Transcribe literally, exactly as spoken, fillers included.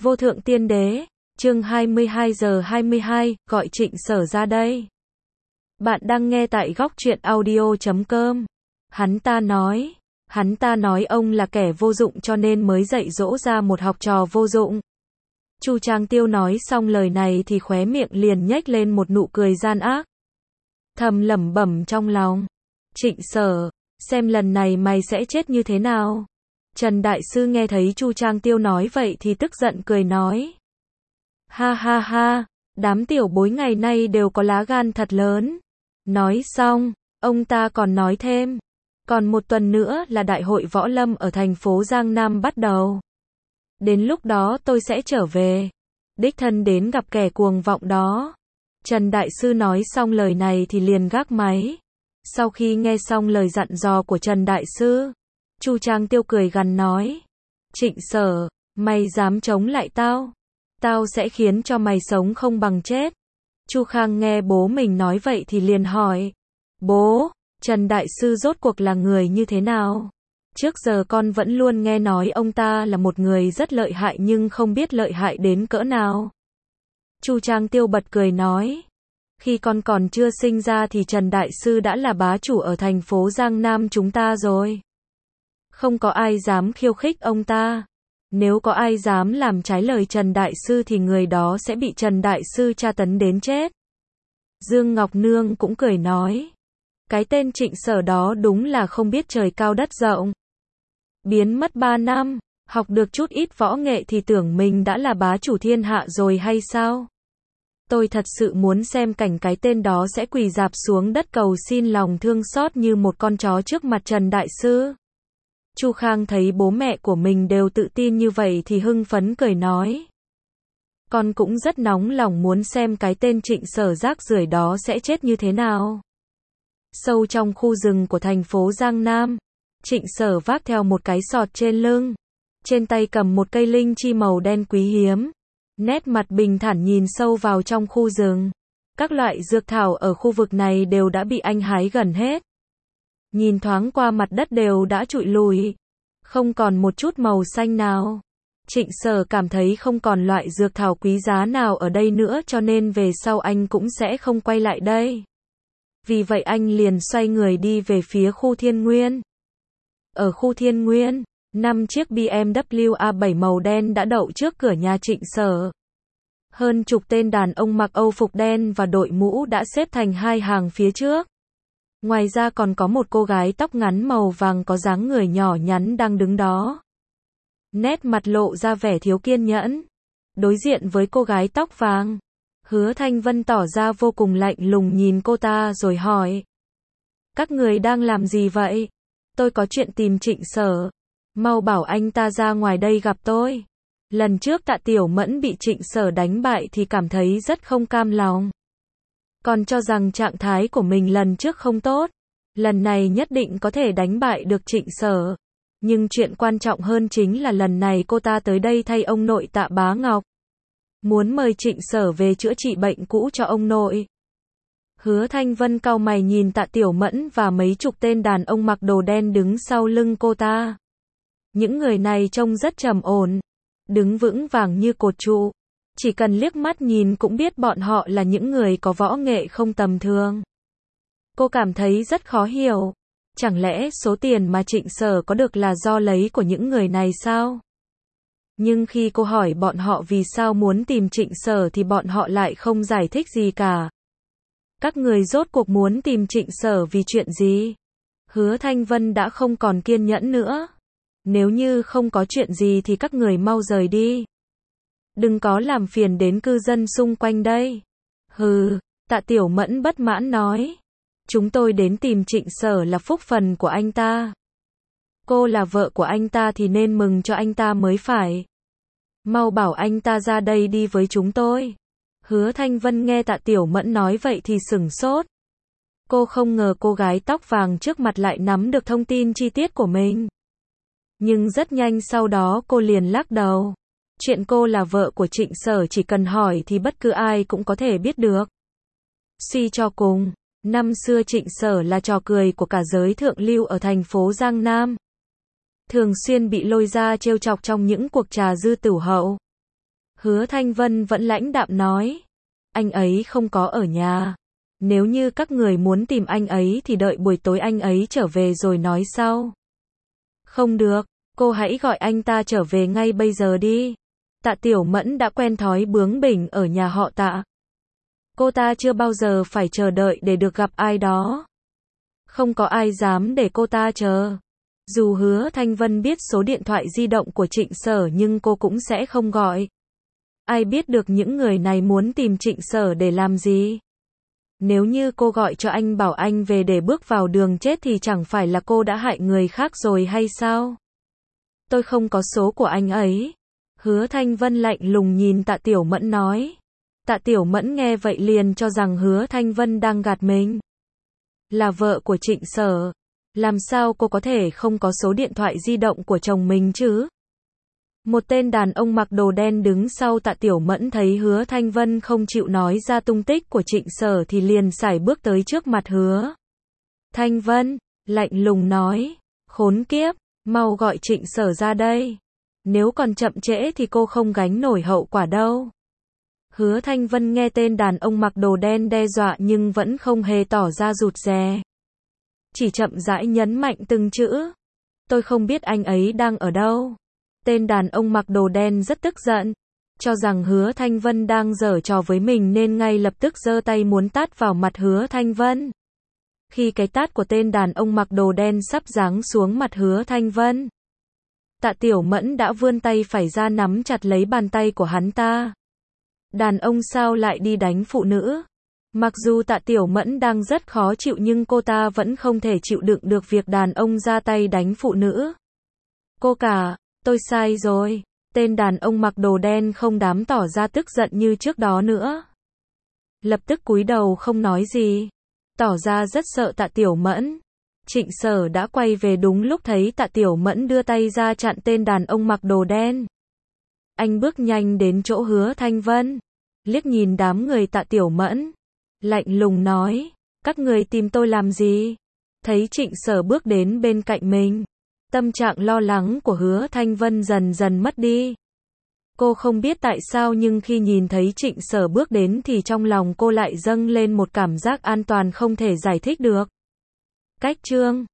Vô thượng tiên đế, chương hai mươi hai giờ hai mươi hai, gọi Trịnh Sở ra đây. Bạn đang nghe tại góc truyện audio chấm com. Hắn ta nói, hắn ta nói ông là kẻ vô dụng cho nên mới dạy dỗ ra một học trò vô dụng. Chu Trang Tiêu nói xong lời này thì khóe miệng liền nhếch lên một nụ cười gian ác. Thầm lẩm bẩm trong lòng, Trịnh Sở, xem lần này mày sẽ chết như thế nào. Trần Đại Sư nghe thấy Chu Trang Tiêu nói vậy thì tức giận cười nói. Ha ha ha, đám tiểu bối ngày nay đều có lá gan thật lớn. Nói xong, ông ta còn nói thêm. Còn một tuần nữa là đại hội võ lâm ở thành phố Giang Nam bắt đầu. Đến lúc đó tôi sẽ trở về. Đích thân đến gặp kẻ cuồng vọng đó. Trần Đại Sư nói xong lời này thì liền gác máy. Sau khi nghe xong lời dặn dò của Trần Đại Sư, Chu Trang Tiêu cười gằn nói. Trịnh Sở, mày dám chống lại tao? Tao sẽ khiến cho mày sống không bằng chết. Chu Khang nghe bố mình nói vậy thì liền hỏi. Bố, Trần Đại Sư rốt cuộc là người như thế nào? Trước giờ con vẫn luôn nghe nói ông ta là một người rất lợi hại nhưng không biết lợi hại đến cỡ nào. Chu Trang Tiêu bật cười nói. Khi con còn chưa sinh ra thì Trần Đại Sư đã là bá chủ ở thành phố Giang Nam chúng ta rồi. Không có ai dám khiêu khích ông ta. Nếu có ai dám làm trái lời Trần Đại Sư thì người đó sẽ bị Trần Đại Sư tra tấn đến chết. Dương Ngọc Nương cũng cười nói. Cái tên Trịnh Sở đó đúng là không biết trời cao đất rộng. Biến mất ba năm, học được chút ít võ nghệ thì tưởng mình đã là bá chủ thiên hạ rồi hay sao? Tôi thật sự muốn xem cảnh cái tên đó sẽ quỳ rạp xuống đất cầu xin lòng thương xót như một con chó trước mặt Trần Đại Sư. Chu Khang thấy bố mẹ của mình đều tự tin như vậy thì hưng phấn cười nói. Con cũng rất nóng lòng muốn xem cái tên Trịnh Sở rác rưởi đó sẽ chết như thế nào. Sâu trong khu rừng của thành phố Giang Nam, Trịnh Sở vác theo một cái sọt trên lưng. Trên tay cầm một cây linh chi màu đen quý hiếm. Nét mặt bình thản nhìn sâu vào trong khu rừng. Các loại dược thảo ở khu vực này đều đã bị anh hái gần hết. Nhìn thoáng qua mặt đất đều đã trụi lùi. Không còn một chút màu xanh nào. Trịnh Sở cảm thấy không còn loại dược thảo quý giá nào ở đây nữa cho nên về sau anh cũng sẽ không quay lại đây. Vì vậy anh liền xoay người đi về phía khu Thiên Nguyên. Ở khu Thiên Nguyên, năm chiếc B M W A bảy màu đen đã đậu trước cửa nhà Trịnh Sở. Hơn chục tên đàn ông mặc Âu phục đen và đội mũ đã xếp thành hai hàng phía trước. Ngoài ra còn có một cô gái tóc ngắn màu vàng có dáng người nhỏ nhắn đang đứng đó. Nét mặt lộ ra vẻ thiếu kiên nhẫn. Đối diện với cô gái tóc vàng, Hứa Thanh Vân tỏ ra vô cùng lạnh lùng nhìn cô ta rồi hỏi. Các người đang làm gì vậy? Tôi có chuyện tìm Trịnh Sở. Mau bảo anh ta ra ngoài đây gặp tôi. Lần trước Tạ Tiểu Mẫn bị Trịnh Sở đánh bại thì cảm thấy rất không cam lòng. Còn cho rằng trạng thái của mình lần trước không tốt. Lần này nhất định có thể đánh bại được Trịnh Sở. Nhưng chuyện quan trọng hơn chính là lần này cô ta tới đây thay ông nội Tạ Bá Ngọc. Muốn mời Trịnh Sở về chữa trị bệnh cũ cho ông nội. Hứa Thanh Vân cau mày nhìn Tạ Tiểu Mẫn và mấy chục tên đàn ông mặc đồ đen đứng sau lưng cô ta. Những người này trông rất trầm ổn. Đứng vững vàng như cột trụ. Chỉ cần liếc mắt nhìn cũng biết bọn họ là những người có võ nghệ không tầm thường. Cô cảm thấy rất khó hiểu. Chẳng lẽ số tiền mà Trịnh Sở có được là do lấy của những người này sao? Nhưng khi cô hỏi bọn họ vì sao muốn tìm Trịnh Sở thì bọn họ lại không giải thích gì cả. Các người rốt cuộc muốn tìm Trịnh Sở vì chuyện gì? Hứa Thanh Vân đã không còn kiên nhẫn nữa. Nếu như không có chuyện gì thì các người mau rời đi. Đừng có làm phiền đến cư dân xung quanh đây. Hừ, Tạ Tiểu Mẫn bất mãn nói. Chúng tôi đến tìm Trịnh Sở là phúc phần của anh ta. Cô là vợ của anh ta thì nên mừng cho anh ta mới phải. Mau bảo anh ta ra đây đi với chúng tôi. Hứa Thanh Vân nghe Tạ Tiểu Mẫn nói vậy thì sửng sốt. Cô không ngờ cô gái tóc vàng trước mặt lại nắm được thông tin chi tiết của mình. Nhưng rất nhanh sau đó cô liền lắc đầu. Chuyện cô là vợ của Trịnh Sở chỉ cần hỏi thì bất cứ ai cũng có thể biết được. Suy cho cùng, năm xưa Trịnh Sở là trò cười của cả giới thượng lưu ở thành phố Giang Nam. Thường xuyên bị lôi ra trêu chọc trong những cuộc trà dư tửu hậu. Hứa Thanh Vân vẫn lãnh đạm nói. Anh ấy không có ở nhà. Nếu như các người muốn tìm anh ấy thì đợi buổi tối anh ấy trở về rồi nói sau. Không được, cô hãy gọi anh ta trở về ngay bây giờ đi. Tạ Tiểu Mẫn đã quen thói bướng bỉnh ở nhà họ Tạ. Cô ta chưa bao giờ phải chờ đợi để được gặp ai đó. Không có ai dám để cô ta chờ. Dù Hứa Thanh Vân biết số điện thoại di động của Trịnh Sở nhưng cô cũng sẽ không gọi. Ai biết được những người này muốn tìm Trịnh Sở để làm gì? Nếu như cô gọi cho anh bảo anh về để bước vào đường chết thì chẳng phải là cô đã hại người khác rồi hay sao? Tôi không có số của anh ấy. Hứa Thanh Vân lạnh lùng nhìn Tạ Tiểu Mẫn nói. Tạ Tiểu Mẫn nghe vậy liền cho rằng Hứa Thanh Vân đang gạt mình. Là vợ của Trịnh Sở. Làm sao cô có thể không có số điện thoại di động của chồng mình chứ? Một tên đàn ông mặc đồ đen đứng sau Tạ Tiểu Mẫn thấy Hứa Thanh Vân không chịu nói ra tung tích của Trịnh Sở thì liền sải bước tới trước mặt Hứa Thanh Vân, lạnh lùng nói, khốn kiếp, mau gọi Trịnh Sở ra đây. Nếu còn chậm trễ thì cô không gánh nổi hậu quả đâu. Hứa Thanh Vân nghe tên đàn ông mặc đồ đen đe dọa nhưng vẫn không hề tỏ ra rụt rè. Chỉ chậm rãi nhấn mạnh từng chữ. Tôi không biết anh ấy đang ở đâu. Tên đàn ông mặc đồ đen rất tức giận, cho rằng Hứa Thanh Vân đang giở trò với mình nên ngay lập tức giơ tay muốn tát vào mặt Hứa Thanh Vân. Khi cái tát của tên đàn ông mặc đồ đen sắp giáng xuống mặt Hứa Thanh Vân, Tạ Tiểu Mẫn đã vươn tay phải ra nắm chặt lấy bàn tay của hắn ta. Đàn ông sao lại đi đánh phụ nữ? Mặc dù Tạ Tiểu Mẫn đang rất khó chịu nhưng cô ta vẫn không thể chịu đựng được việc đàn ông ra tay đánh phụ nữ. Cô cả, tôi sai rồi. Tên đàn ông mặc đồ đen không dám tỏ ra tức giận như trước đó nữa. Lập tức cúi đầu không nói gì, tỏ ra rất sợ Tạ Tiểu Mẫn. Trịnh Sở đã quay về đúng lúc thấy Tạ Tiểu Mẫn đưa tay ra chặn tên đàn ông mặc đồ đen. Anh bước nhanh đến chỗ Hứa Thanh Vân, liếc nhìn đám người Tạ Tiểu Mẫn, lạnh lùng nói, các người tìm tôi làm gì? Thấy Trịnh Sở bước đến bên cạnh mình, tâm trạng lo lắng của Hứa Thanh Vân dần dần mất đi. Cô không biết tại sao nhưng khi nhìn thấy Trịnh Sở bước đến thì trong lòng cô lại dâng lên một cảm giác an toàn không thể giải thích được. Cách chương